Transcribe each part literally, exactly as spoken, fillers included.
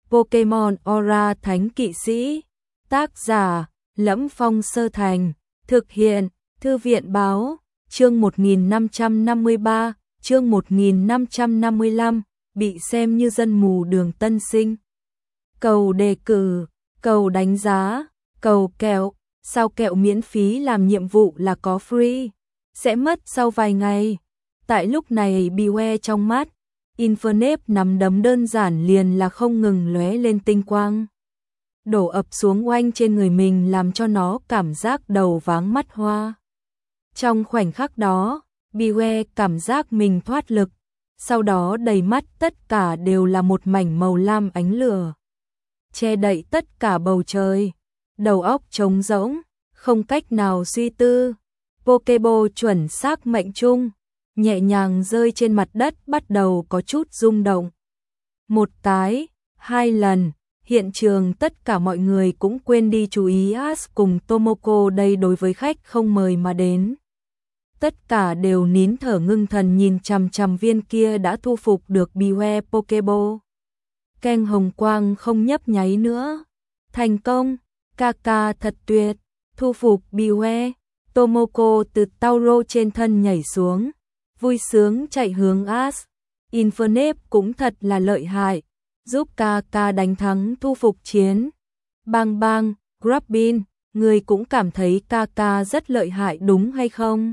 Pokemon Aura Thánh Kỵ Sĩ. Tác giả: Lẫm Phong Sơ Thành. Thực hiện: Thư viện báo. Chương một nghìn năm trăm năm mươi ba, chương một nghìn năm trăm năm mươi lăm, bị xem như dân mù đường tân sinh. Cầu đề cử, cầu đánh giá, cầu kẹo, sao kẹo miễn phí làm nhiệm vụ là có free, sẽ mất sau vài ngày. Tại lúc này Beware trong mắt, Infernape nắm đấm đơn giản liền là không ngừng lóe lên tinh quang. Đổ ập xuống oanh trên người mình làm cho nó cảm giác đầu váng mắt hoa. Trong khoảnh khắc đó, Beware cảm giác mình thoát lực, sau đó đầy mắt tất cả đều là một mảnh màu lam ánh lửa, che đậy tất cả bầu trời, đầu óc trống rỗng, không cách nào suy tư. Pokeball chuẩn xác mệnh trung, nhẹ nhàng rơi trên mặt đất bắt đầu có chút rung động. Một cái, hai lần, hiện trường tất cả mọi người cũng quên đi chú ý Ash cùng Tomoko đây đối với khách không mời mà đến. Tất cả đều nín thở ngưng thần nhìn chằm chằm viên kia đã thu phục được Beware Pokeball. Keng hồng quang không nhấp nháy nữa. Thành công, Kaka thật tuyệt, thu phục Beware. Tomoko từ Tauro trên thân nhảy xuống, vui sướng chạy hướng Ash. Infernape cũng thật là lợi hại, giúp Kaka đánh thắng thu phục chiến. Bang bang, Grubbin, người cũng cảm thấy Kaka rất lợi hại đúng hay không?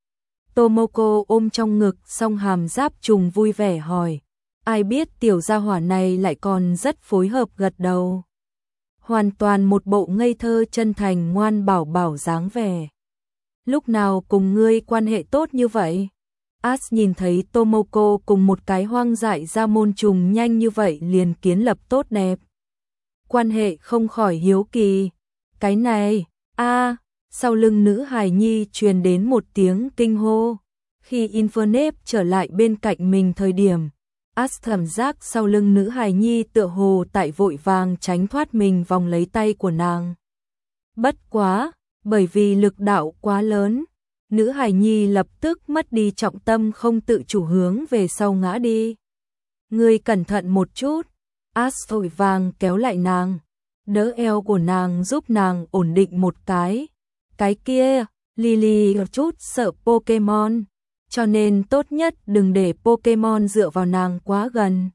Tomoko ôm trong ngực song hàm giáp trùng vui vẻ hỏi. Ai biết tiểu gia hỏa này lại còn rất phối hợp gật đầu. Hoàn toàn một bộ ngây thơ chân thành ngoan bảo bảo dáng vẻ. Lúc nào cùng ngươi quan hệ tốt như vậy? Ash nhìn thấy Tomoko cùng một cái hoang dại ra môn trùng nhanh như vậy liền kiến lập tốt đẹp. Quan hệ không khỏi hiếu kỳ. Cái này, a sau lưng nữ hài nhi truyền đến một tiếng kinh hô. Khi Infernape trở lại bên cạnh mình thời điểm, Ash cảm giác sau lưng nữ hài nhi tựa hồ tại vội vàng tránh thoát mình vòng lấy tay của nàng. Bất quá, bởi vì lực đạo quá lớn, nữ hài nhi lập tức mất đi trọng tâm không tự chủ hướng về sau ngã đi. Ngươi cẩn thận một chút, Ash vội vàng kéo lại nàng, đỡ eo của nàng giúp nàng ổn định một cái. Cái kia, Lily chút sợ Pokemon, cho nên tốt nhất đừng để Pokemon dựa vào nàng quá gần.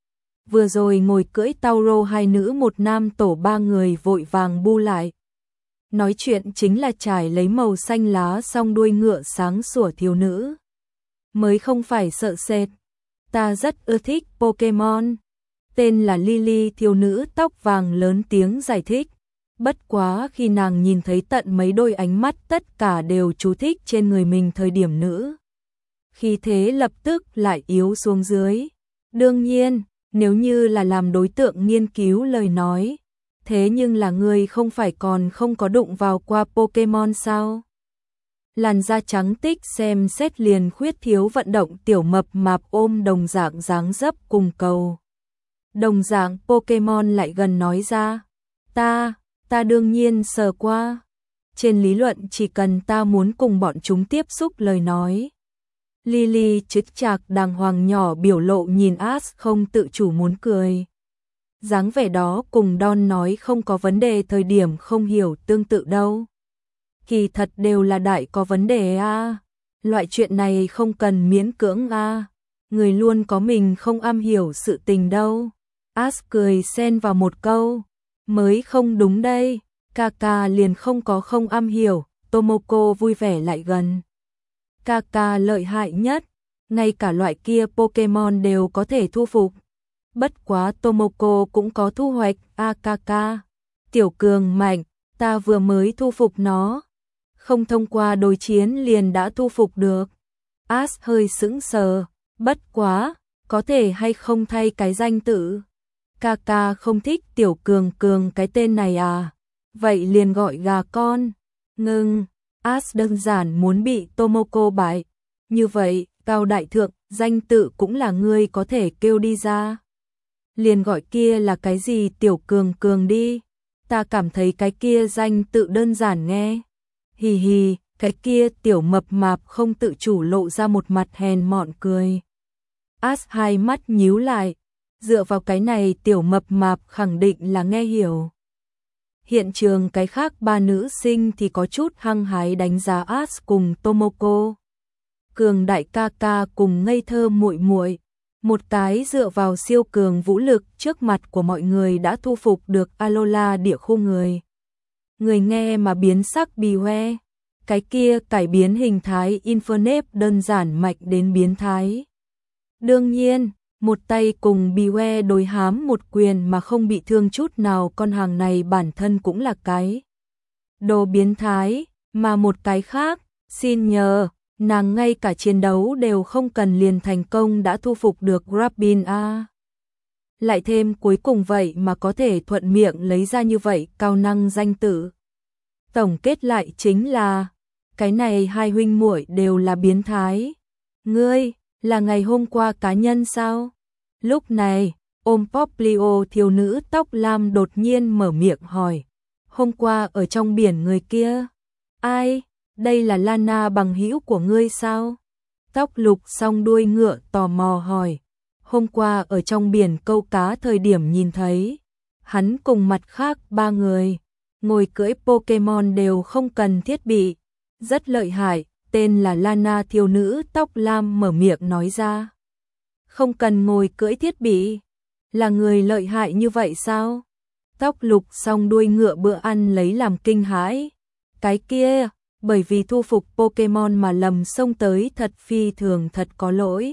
Vừa rồi ngồi cưỡi Tauro hai nữ một nam tổ ba người vội vàng bu lại. Nói chuyện chính là trải lấy màu xanh lá song đuôi ngựa sáng sủa thiếu nữ. Mới không phải sợ sệt, ta rất ưa thích Pokemon. Tên là Lily thiếu nữ tóc vàng lớn tiếng giải thích. Bất quá khi nàng nhìn thấy tận mấy đôi ánh mắt tất cả đều chú thích trên người mình thời điểm nữ. Khi thế lập tức lại yếu xuống dưới. Đương nhiên, nếu như là làm đối tượng nghiên cứu lời nói, thế nhưng là ngươi không phải còn không có đụng vào qua Pokemon sao? Làn da trắng tích xem xét liền khuyết thiếu vận động tiểu mập mạp ôm đồng dạng dáng dấp cùng cầu. Đồng dạng Pokemon lại gần nói ra, ta, ta đương nhiên sờ qua. Trên lý luận chỉ cần ta muốn cùng bọn chúng tiếp xúc lời nói. Lily chững chạc đàng hoàng nhỏ biểu lộ nhìn Ash không tự chủ muốn cười. Dáng vẻ đó cùng Don nói không có vấn đề thời điểm không hiểu tương tự đâu. Kỳ thật đều là đại có vấn đề a. À. Loại chuyện này không cần miễn cưỡng a. À. Người luôn có mình không am hiểu sự tình đâu. Ash cười xen vào một câu. Mới không đúng đây. Kaka liền không có không am hiểu. Tomoko vui vẻ lại gần. Kaka lợi hại nhất. Ngay cả loại kia Pokemon đều có thể thu phục. Bất quá Tomoko cũng có thu hoạch. A Kaka, tiểu cường mạnh, ta vừa mới thu phục nó. Không thông qua đối chiến liền đã thu phục được. Ash hơi sững sờ. Bất quá, có thể hay không thay cái danh tự. Kaka không thích tiểu cường cường cái tên này à. Vậy liền gọi gà con. Ngưng, Ash đơn giản muốn bị Tomoko bại. Như vậy, cao đại thượng, danh tự cũng là ngươi có thể kêu đi ra. Liền gọi kia là cái gì tiểu cường cường đi. Ta cảm thấy cái kia danh tự đơn giản nghe. Hì hì, cái kia tiểu mập mạp không tự chủ lộ ra một mặt hèn mọn cười. Ash hai mắt nhíu lại. Dựa vào cái này tiểu mập mạp khẳng định là nghe hiểu. Hiện trường cái khác ba nữ sinh thì có chút hăng hái đánh giá As cùng Tomoko. Cường đại ca ca cùng ngây thơ muội muội, một cái dựa vào siêu cường vũ lực trước mặt của mọi người đã thu phục được Alola địa khu người. Người nghe mà biến sắc bì hoe, cái kia cải biến hình thái Infernape đơn giản mạnh đến biến thái. Đương nhiên, một tay cùng bì hoe đối hám một quyền mà không bị thương chút nào, con hàng này bản thân cũng là cái đồ biến thái, mà một cái khác, xin nhờ, nàng ngay cả chiến đấu đều không cần liền thành công đã thu phục được Robin a. Lại thêm cuối cùng vậy mà có thể thuận miệng lấy ra như vậy cao năng danh tử. Tổng kết lại chính là, cái này hai huynh muội đều là biến thái. Ngươi, là ngày hôm qua cá nhân sao? Lúc này, ôm Poplio thiếu nữ tóc lam đột nhiên mở miệng hỏi. Hôm qua ở trong biển người kia? Ai? Đây là Lana bằng hữu của ngươi sao? Tóc lục song đuôi ngựa tò mò hỏi. Hôm qua ở trong biển câu cá thời điểm nhìn thấy. Hắn cùng mặt khác ba người. Ngồi cưỡi Pokemon đều không cần thiết bị. Rất lợi hại, tên là Lana thiếu nữ tóc lam mở miệng nói ra. Không cần ngồi cưỡi thiết bị. Là người lợi hại như vậy sao? Tóc lục song đuôi ngựa bữa ăn lấy làm kinh hãi. Cái kia, bởi vì thu phục Pokemon mà lầm xông tới thật phi thường, thật có lỗi.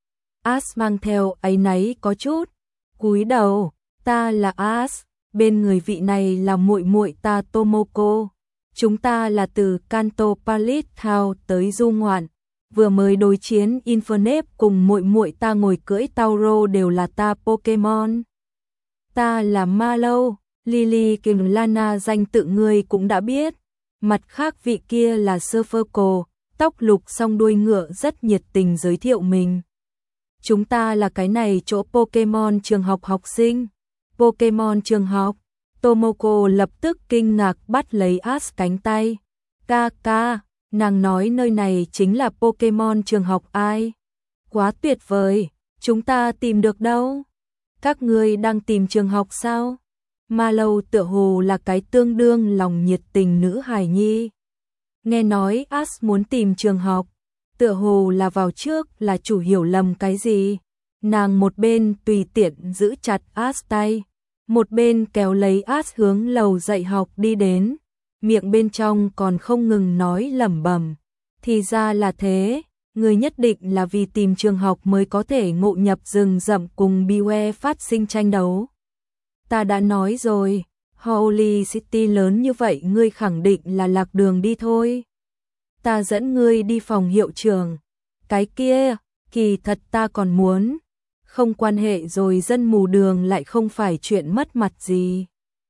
As mang theo áy náy có chút. Cúi đầu, ta là As, bên người vị này là muội muội ta Tomoko. Chúng ta là từ Kanto Palace Town tới du ngoạn. Vừa mới đối chiến Infernape cùng muội muội ta ngồi cưỡi Tauro đều là ta Pokemon. Ta là Mallow, Lily cùng Lana danh tự ngươi cũng đã biết. Mặt khác vị kia là Surferco, tóc lục song đuôi ngựa rất nhiệt tình giới thiệu mình. Chúng ta là cái này chỗ Pokemon trường học học sinh. Pokemon trường học. Tomoko lập tức kinh ngạc bắt lấy As cánh tay. Ca ca, nàng nói nơi này chính là Pokemon trường học ai? Quá tuyệt vời, chúng ta tìm được đâu? Các ngươi đang tìm trường học sao? Mallow tựa hồ là cái tương đương lòng nhiệt tình nữ hài nhi. Nghe nói As muốn tìm trường học, tựa hồ là vào trước là chủ hiểu lầm cái gì. Nàng một bên tùy tiện giữ chặt As tay, một bên kéo lấy As hướng lầu dạy học đi đến, miệng bên trong còn không ngừng nói lẩm bẩm. Thì ra là thế, người nhất định là vì tìm trường học mới có thể ngộ nhập rừng rậm cùng Biwe phát sinh tranh đấu. Ta đã nói rồi, Holy City lớn như vậy ngươi khẳng định là lạc đường đi thôi. Ta dẫn ngươi đi phòng hiệu trưởng. Cái kia, kỳ thật ta còn muốn. Không quan hệ rồi, dân mù đường lại không phải chuyện mất mặt gì.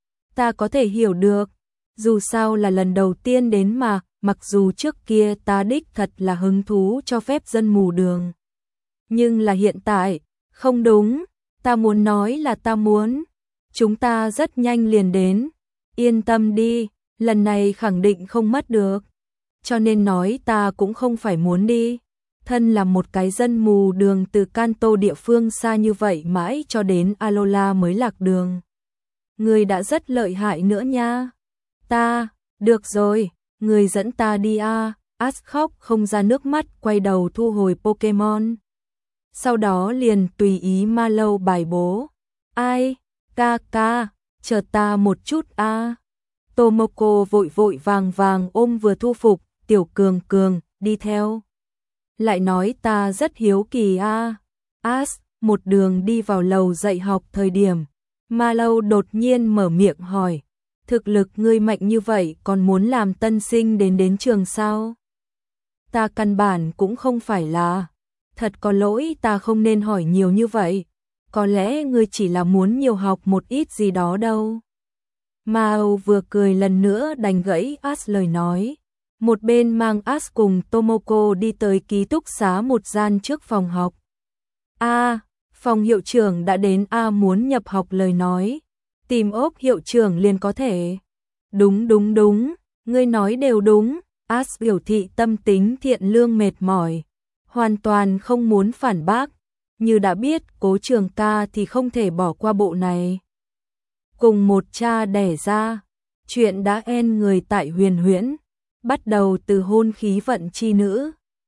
Ta có thể hiểu được, dù sao là lần đầu tiên đến mà, mặc dù trước kia ta đích thật là hứng thú cho phép dân mù đường. Nhưng là hiện tại, không đúng, ta muốn nói là ta muốn. Chúng ta rất nhanh liền đến, yên tâm đi, lần này khẳng định không mất được. Cho nên nói ta cũng không phải muốn đi. Thân là một cái dân mù đường từ Kanto địa phương xa như vậy mãi cho đến Alola mới lạc đường. Người đã rất lợi hại nữa nha. Ta, được rồi, người dẫn ta đi a. As khóc không ra nước mắt quay đầu thu hồi Pokemon. Sau đó liền tùy ý Mallow bài bố. Ai? Ca ca, chờ ta một chút a. Tomoko vội vội vàng vàng ôm vừa thu phục, tiểu cường cường, đi theo. Lại nói ta rất hiếu kỳ a. As, một đường đi vào lầu dạy học thời điểm, Mallow đột nhiên mở miệng hỏi. Thực lực ngươi mạnh như vậy còn muốn làm tân sinh đến đến trường sao? Ta căn bản cũng không phải là. Thật có lỗi, ta không nên hỏi nhiều như vậy. Có lẽ ngươi chỉ là muốn nhiều học một ít gì đó đâu. Mao vừa cười lần nữa đành gãy As lời nói. Một bên mang As cùng Tomoko đi tới ký túc xá một gian trước phòng học. A, phòng hiệu trưởng đã đến A muốn nhập học lời nói. Tìm ốp hiệu trưởng liền có thể. Đúng đúng đúng, ngươi nói đều đúng. As biểu thị tâm tính thiện lương mệt mỏi. Hoàn toàn không muốn phản bác. như đã biết Cố Trường ca thì không thể bỏ qua bộ này. Cùng một cha đẻ ra, chuyện đã en người tại Huyền Huyễn, bắt đầu từ hôn khí vận chi nữ,